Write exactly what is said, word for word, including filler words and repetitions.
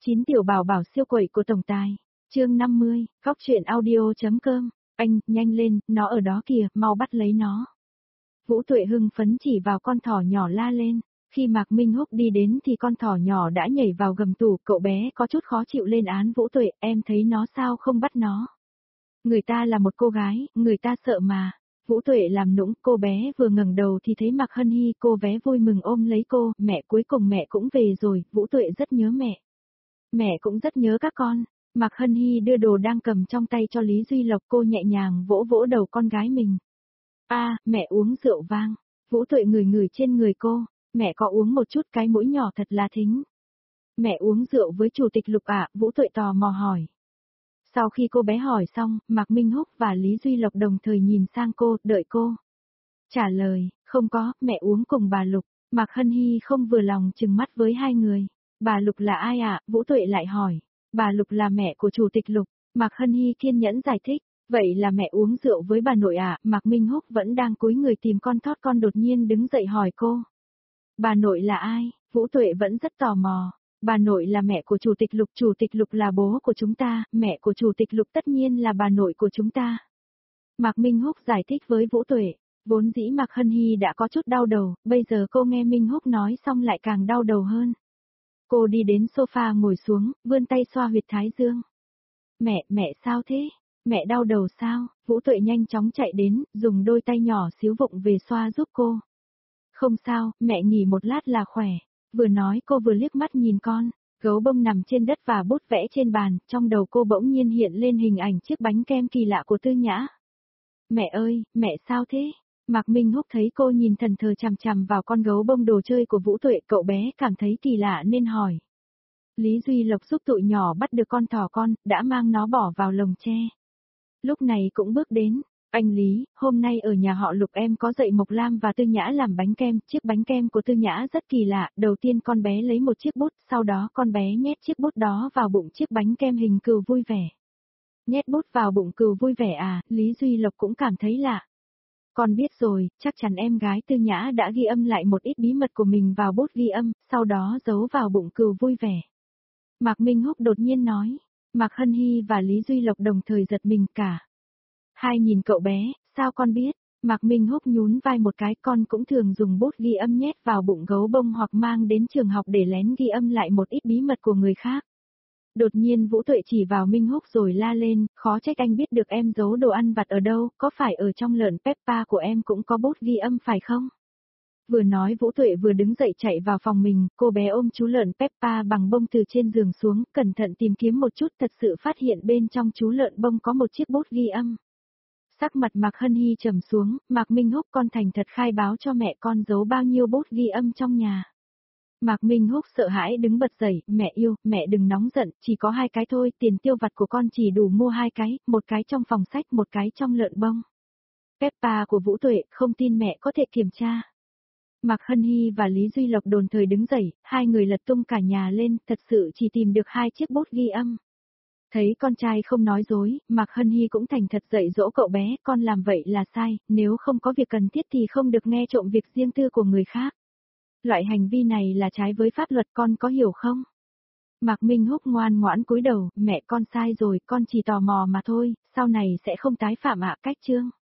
chín tiểu bảo bảo siêu quậy của tổng tài. Chương năm mươi, góc truyện audio.com. Anh, nhanh lên, nó ở đó kìa, mau bắt lấy nó. Vũ Tuệ hưng phấn chỉ vào con thỏ nhỏ la lên. Khi Mạc Minh Húc đi đến thì con thỏ nhỏ đã nhảy vào gầm tủ, cậu bé có chút khó chịu lên án Vũ Tuệ, em thấy nó sao không bắt nó. Người ta là một cô gái, người ta sợ mà. Vũ Tuệ làm nũng, cô bé vừa ngẩng đầu thì thấy Mạc Hân Hy, cô bé vui mừng ôm lấy cô, mẹ cuối cùng mẹ cũng về rồi, Vũ Tuệ rất nhớ mẹ. Mẹ cũng rất nhớ các con. Mạc Hân Hy đưa đồ đang cầm trong tay cho Lý Duy Lộc, cô nhẹ nhàng vỗ vỗ đầu con gái mình. A, à, mẹ uống rượu vang. Vũ Tuệ ngửi ngửi trên người cô, mẹ có uống một chút, cái mũi nhỏ thật là thính. Mẹ uống rượu với chủ tịch Lục ạ, à? Vũ Tuệ tò mò hỏi. Sau khi cô bé hỏi xong, Mạc Minh Húc và Lý Duy Lộc đồng thời nhìn sang cô, đợi cô trả lời. Không có, mẹ uống cùng bà Lục. Mạc Hân Hy không vừa lòng trừng mắt với hai người. Bà Lục là ai ạ? À? Vũ Tuệ lại hỏi. Bà Lục là mẹ của chủ tịch Lục. Mạc Hân Hy kiên nhẫn giải thích. Vậy là mẹ uống rượu với bà nội ạ? À? Mạc Minh Húc vẫn đang cúi người tìm con thót con đột nhiên đứng dậy hỏi cô. Bà nội là ai? Vũ Tuệ vẫn rất tò mò. Bà nội là mẹ của chủ tịch Lục, chủ tịch Lục là bố của chúng ta, mẹ của chủ tịch Lục tất nhiên là bà nội của chúng ta. Mạc Minh Húc giải thích với Vũ Tuệ. Vốn dĩ Mạc Hân Hy đã có chút đau đầu, bây giờ cô nghe Minh Húc nói xong lại càng đau đầu hơn. Cô đi đến sofa ngồi xuống, vươn tay xoa huyệt thái dương. Mẹ, mẹ sao thế? Mẹ đau đầu sao? Vũ Tuệ nhanh chóng chạy đến, dùng đôi tay nhỏ xíu vụng về xoa giúp cô. Không sao, mẹ nghỉ một lát là khỏe. Vừa nói cô vừa liếc mắt nhìn con, gấu bông nằm trên đất và bút vẽ trên bàn, trong đầu cô bỗng nhiên hiện lên hình ảnh chiếc bánh kem kỳ lạ của Tư Nhã. Mẹ ơi, mẹ sao thế? Mạc Minh Húc thấy cô nhìn thần thờ chằm chằm vào con gấu bông đồ chơi của Vũ Tuệ, cậu bé cảm thấy kỳ lạ nên hỏi. Lý Duy Lộc giúp tụi nhỏ bắt được con thỏ con, đã mang nó bỏ vào lồng tre. Lúc này cũng bước đến. Anh Lý, hôm nay ở nhà họ Lục em có dạy Mộc Lam và Tư Nhã làm bánh kem, chiếc bánh kem của Tư Nhã rất kỳ lạ, đầu tiên con bé lấy một chiếc bút, sau đó con bé nhét chiếc bút đó vào bụng chiếc bánh kem hình cừu vui vẻ. Nhét bút vào bụng cừu vui vẻ à, Lý Duy Lộc cũng cảm thấy lạ. Con biết rồi, chắc chắn em gái Tư Nhã đã ghi âm lại một ít bí mật của mình vào bút ghi âm, sau đó giấu vào bụng cừu vui vẻ. Mạc Minh Húc đột nhiên nói, Mạc Hân Hy và Lý Duy Lộc đồng thời giật mình cả. Hai nhìn cậu bé, sao con biết? Mạc Minh Húc nhún vai một cái, con cũng thường dùng bút ghi âm nhét vào bụng gấu bông hoặc mang đến trường học để lén ghi âm lại một ít bí mật của người khác. Đột nhiên Vũ Tuệ chỉ vào Minh Húc rồi la lên, khó trách anh biết được em giấu đồ ăn vặt ở đâu, có phải ở trong lợn Peppa của em cũng có bút ghi âm phải không? Vừa nói Vũ Tuệ vừa đứng dậy chạy vào phòng mình, cô bé ôm chú lợn Peppa bằng bông từ trên giường xuống, cẩn thận tìm kiếm một chút, thật sự phát hiện bên trong chú lợn bông có một chiếc bút ghi âm. Sắc mặt Mạc Hân Hy trầm xuống, Mạc Minh Húc con thành thật khai báo cho mẹ con giấu bao nhiêu bút ghi âm trong nhà. Mạc Minh Húc sợ hãi đứng bật dậy, mẹ yêu, mẹ đừng nóng giận, chỉ có hai cái thôi, tiền tiêu vặt của con chỉ đủ mua hai cái, một cái trong phòng sách, một cái trong lợn bông. Peppa của Vũ Tuệ, không tin mẹ có thể kiểm tra. Mạc Hân Hy và Lý Duy Lộc đồn thời đứng dậy, hai người lật tung cả nhà lên, thật sự chỉ tìm được hai chiếc bút ghi âm. Thấy con trai không nói dối, Mạc Hân Hy cũng thành thật dạy dỗ cậu bé, con làm vậy là sai, nếu không có việc cần thiết thì không được nghe trộm việc riêng tư của người khác. Loại hành vi này là trái với pháp luật, con có hiểu không? Mạc Minh Húc ngoan ngoãn cúi đầu, mẹ con sai rồi, con chỉ tò mò mà thôi, sau này sẽ không tái phạm ạ. Cách chương